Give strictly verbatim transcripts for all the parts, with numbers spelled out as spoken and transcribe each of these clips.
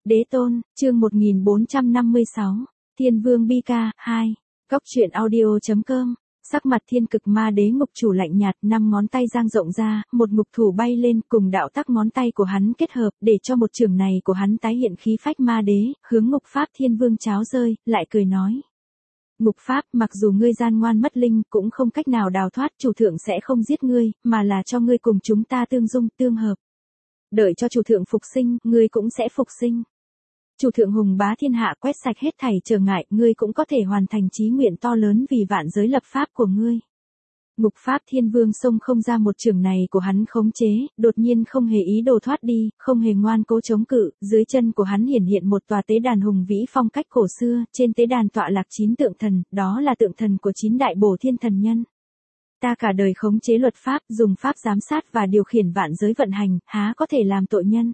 Đế tôn, chương một nghìn bốn trăm năm mươi sáu, Thiên Vương Bi Ca, hai, Cóc truyện audio chấm com. Sắc mặt Thiên Cực Ma Đế ngục chủ lạnh nhạt, năm ngón tay dang rộng ra, một ngục thủ bay lên, cùng đạo tắc ngón tay của hắn kết hợp, để cho một trường này của hắn tái hiện khí phách ma đế, hướng ngục pháp Thiên Vương cháo rơi, lại cười nói: Ngục pháp, mặc dù ngươi gian ngoan mất linh, cũng không cách nào đào thoát, chủ thượng sẽ không giết ngươi, mà là cho ngươi cùng chúng ta tương dung, tương hợp. Đợi cho chủ thượng phục sinh, ngươi cũng sẽ phục sinh. Chủ thượng hùng bá thiên hạ, quét sạch hết thảy trở ngại, ngươi cũng có thể hoàn thành chí nguyện to lớn vì vạn giới lập pháp của ngươi. Ngục pháp Thiên Vương xông không ra một trường này của hắn khống chế, đột nhiên không hề ý đồ thoát đi, không hề ngoan cố chống cự, dưới chân của hắn hiển hiện một tòa tế đàn hùng vĩ phong cách cổ xưa, trên tế đàn tọa lạc chín tượng thần, đó là tượng thần của chín đại bổ thiên thần nhân. Ta cả đời khống chế luật pháp, dùng pháp giám sát và điều khiển vạn giới vận hành, há có thể làm tội nhân.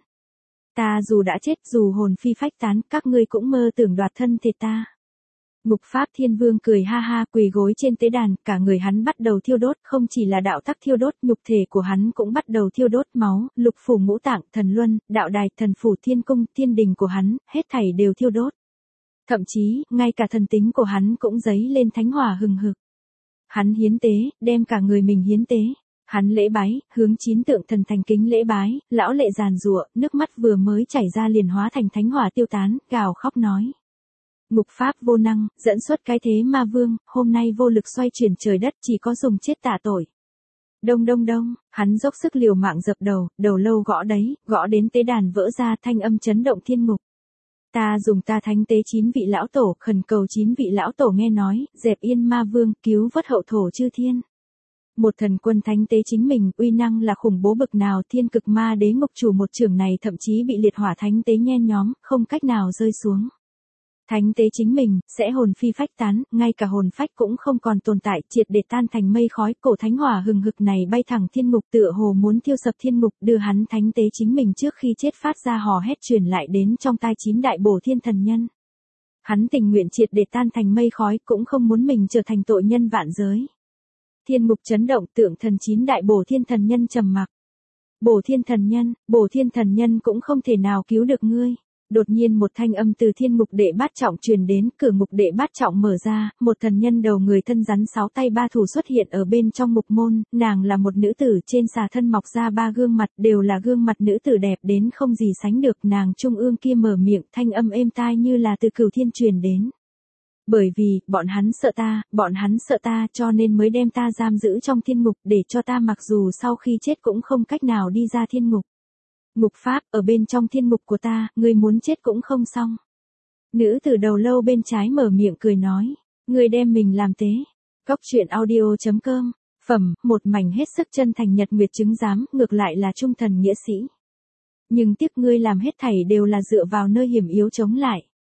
Ta dù đã chết, dù hồn phi phách tán, các ngươi cũng mơ tưởng đoạt thân thể ta. Ngục pháp Thiên Vương cười ha ha, quỳ gối trên tế đàn, cả người hắn bắt đầu thiêu đốt, không chỉ là đạo tắc thiêu đốt, nhục thể của hắn cũng bắt đầu thiêu đốt máu, lục phủ ngũ tạng, thần luân, đạo đài, thần phủ thiên cung, thiên đình của hắn, hết thảy đều thiêu đốt. Thậm chí, ngay cả thần tính của hắn cũng dấy lên thánh hỏa hừng hực. Hắn hiến tế, đem cả người mình hiến tế. Hắn lễ bái, hướng chín tượng thần thành kính lễ bái, lão lệ giàn giụa, nước mắt vừa mới chảy ra liền hóa thành thánh hỏa tiêu tán, gào khóc nói: Ngục pháp vô năng, dẫn xuất cái thế ma vương, hôm nay vô lực xoay chuyển trời đất, chỉ có dùng chết tạ tội. Đông đông đông, hắn dốc sức liều mạng dập đầu, đầu lâu gõ đấy, gõ đến tế đàn vỡ ra, thanh âm chấn động thiên ngục. Ta dùng ta thánh tế chín vị lão tổ, khẩn cầu chín vị lão tổ nghe nói, dẹp yên ma vương, cứu vớt hậu thổ chư thiên. Một thần quân thánh tế chính mình, uy năng là khủng bố bực nào, Thiên Cực Ma Đế ngục chủ một trường này thậm chí bị liệt hỏa thánh tế nhen nhóm, không cách nào rơi xuống. Thánh tế chính mình, sẽ hồn phi phách tán, ngay cả hồn phách cũng không còn tồn tại, triệt để tan thành mây khói, cổ thánh hỏa hừng hực này bay thẳng thiên ngục, tựa hồ muốn thiêu sập thiên ngục, đưa hắn thánh tế chính mình trước khi chết phát ra hò hét truyền lại đến trong tai chín đại bổ thiên thần nhân. Hắn tình nguyện triệt để tan thành mây khói, cũng không muốn mình trở thành tội nhân vạn giới. Thiên ngục chấn động, tượng thần chín đại bổ thiên thần nhân trầm mặc. Bổ thiên thần nhân, bổ thiên thần nhân cũng không thể nào cứu được ngươi. Đột nhiên một thanh âm từ thiên ngục đệ bát trọng truyền đến, cửa ngục đệ bát trọng mở ra, một thần nhân đầu người thân rắn sáu tay ba thủ xuất hiện ở bên trong ngục môn, nàng là một nữ tử, trên xà thân mọc ra ba gương mặt, đều là gương mặt nữ tử đẹp đến không gì sánh được, nàng trung ương kia mở miệng, thanh âm êm tai như là từ cửu thiên truyền đến. Bởi vì, bọn hắn sợ ta, bọn hắn sợ ta cho nên mới đem ta giam giữ trong thiên ngục, để cho ta mặc dù sau khi chết cũng không cách nào đi ra thiên ngục. Ngục pháp, ở bên trong thiên ngục của ta, ngươi muốn chết cũng không xong. Nữ tử đầu lâu bên trái mở miệng cười nói: Ngươi đem mình làm tế. Cóc truyện audio chấm com. Phẩm, một mảnh hết sức chân thành nhật nguyệt chứng giám, ngược lại là trung thần nghĩa sĩ. Nhưng tiếc ngươi làm hết thảy đều là dựa vào nơi hiểm yếu chống lại.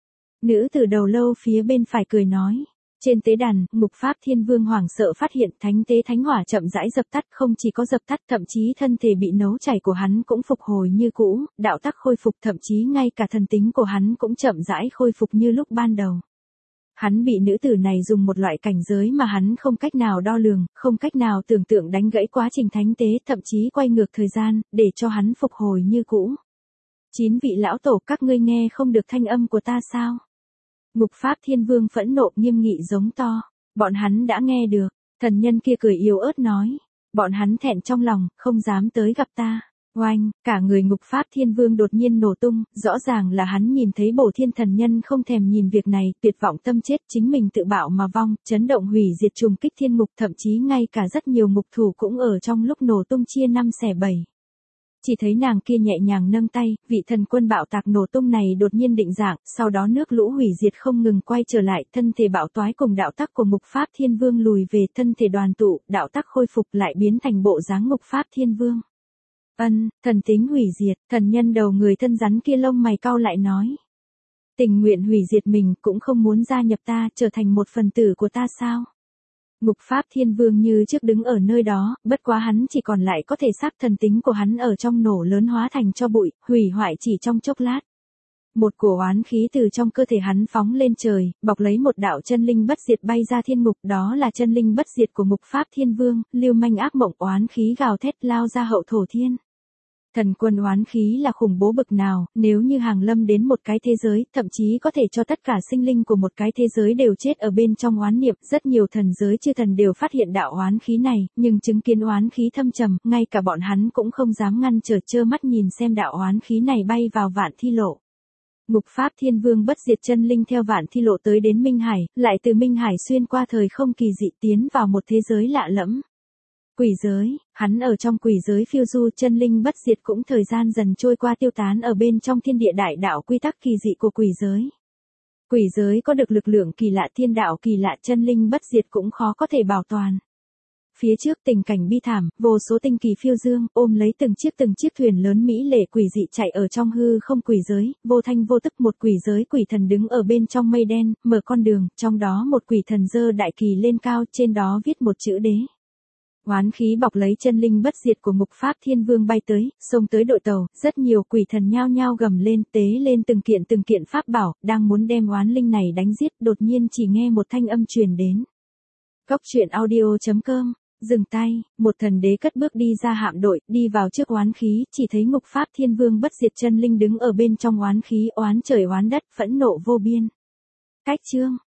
Nữ tử đầu lâu phía bên phải cười nói. Trên tế đàn, ngục pháp Thiên Vương hoảng sợ phát hiện thánh tế thánh hỏa chậm rãi dập tắt, không chỉ có dập tắt, thậm chí thân thể bị nấu chảy của hắn cũng phục hồi như cũ, đạo tắc khôi phục, thậm chí ngay cả thần tính của hắn cũng chậm rãi khôi phục như lúc ban đầu. Hắn bị nữ tử này dùng một loại cảnh giới mà hắn không cách nào đo lường, không cách nào tưởng tượng đánh gãy quá trình thánh tế, thậm chí quay ngược thời gian, để cho hắn phục hồi như cũ. Chín vị lão tổ, các ngươi nghe không được thanh âm của ta sao? Ngục pháp Thiên Vương phẫn nộ nghiêm nghị giống to. Bọn hắn đã nghe được. Thần nhân kia cười yếu ớt nói. Bọn hắn thẹn trong lòng, không dám tới gặp ta. Oanh, cả người ngục pháp Thiên Vương đột nhiên nổ tung, rõ ràng là hắn nhìn thấy bổ thiên thần nhân không thèm nhìn việc này, tuyệt vọng tâm chết, chính mình tự bạo mà vong, chấn động hủy diệt trùng kích thiên ngục, thậm chí ngay cả rất nhiều ngục thủ cũng ở trong lúc nổ tung chia năm xẻ bảy. Chỉ thấy nàng kia nhẹ nhàng nâng tay, vị thần quân bạo tạc nổ tung này đột nhiên định dạng, sau đó nước lũ hủy diệt không ngừng quay trở lại, thân thể bạo toái cùng đạo tắc của ngục pháp Thiên Vương lùi về, thân thể đoàn tụ, đạo tắc khôi phục lại biến thành bộ dáng ngục pháp Thiên Vương. Ân, thần tính hủy diệt, thần nhân đầu người thân rắn kia lông mày cau lại nói. Tình nguyện hủy diệt mình cũng không muốn gia nhập ta, trở thành một phần tử của ta sao? Ngục pháp Thiên Vương như trước đứng ở nơi đó, bất quá hắn chỉ còn lại có thể xác thần tính của hắn ở trong nổ lớn hóa thành cho bụi, hủy hoại chỉ trong chốc lát. Một cổ oán khí từ trong cơ thể hắn phóng lên trời, bọc lấy một đạo chân linh bất diệt bay ra thiên ngục, đó là chân linh bất diệt của ngục pháp Thiên Vương, lưu manh ác mộng oán khí gào thét lao ra hậu thổ thiên. Thần quân oán khí là khủng bố bực nào, nếu như hàng lâm đến một cái thế giới, thậm chí có thể cho tất cả sinh linh của một cái thế giới đều chết ở bên trong oán niệm, rất nhiều thần giới chư thần đều phát hiện đạo oán khí này, nhưng chứng kiến oán khí thâm trầm, ngay cả bọn hắn cũng không dám ngăn trở trơ mắt nhìn xem đạo oán khí này bay vào vạn thi lộ. Ngục Pháp Thiên Vương bất diệt chân linh theo vạn thi lộ tới đến Minh Hải, lại từ Minh Hải xuyên qua thời không kỳ dị tiến vào một thế giới lạ lẫm. Quỷ giới, hắn ở trong quỷ giới phiêu du, chân linh bất diệt cũng thời gian dần trôi qua tiêu tán ở bên trong thiên địa đại đạo quy tắc kỳ dị của quỷ giới. Quỷ giới có được lực lượng kỳ lạ, thiên đạo kỳ lạ, chân linh bất diệt cũng khó có thể bảo toàn. Phía trước tình cảnh bi thảm, vô số tinh kỳ phiêu dương, ôm lấy từng chiếc từng chiếc thuyền lớn mỹ lệ quỷ dị chạy ở trong hư không quỷ giới, vô thanh vô tức một quỷ giới quỷ thần đứng ở bên trong mây đen, mở con đường, trong đó một quỷ thần giơ đại kỳ lên cao, trên đó viết một chữ đế. Oán khí bọc lấy chân linh bất diệt của Ngục Pháp Thiên Vương bay tới, xông tới đội tàu, rất nhiều quỷ thần nhao nhao gầm lên, tế lên từng kiện từng kiện pháp bảo, đang muốn đem oán linh này đánh giết, đột nhiên chỉ nghe một thanh âm truyền đến. Cốc truyện audio chấm com. Dừng tay, một thần đế cất bước đi ra hạm đội, đi vào trước oán khí, chỉ thấy Ngục Pháp Thiên Vương bất diệt chân linh đứng ở bên trong oán khí, oán trời oán đất, phẫn nộ vô biên. Cách chương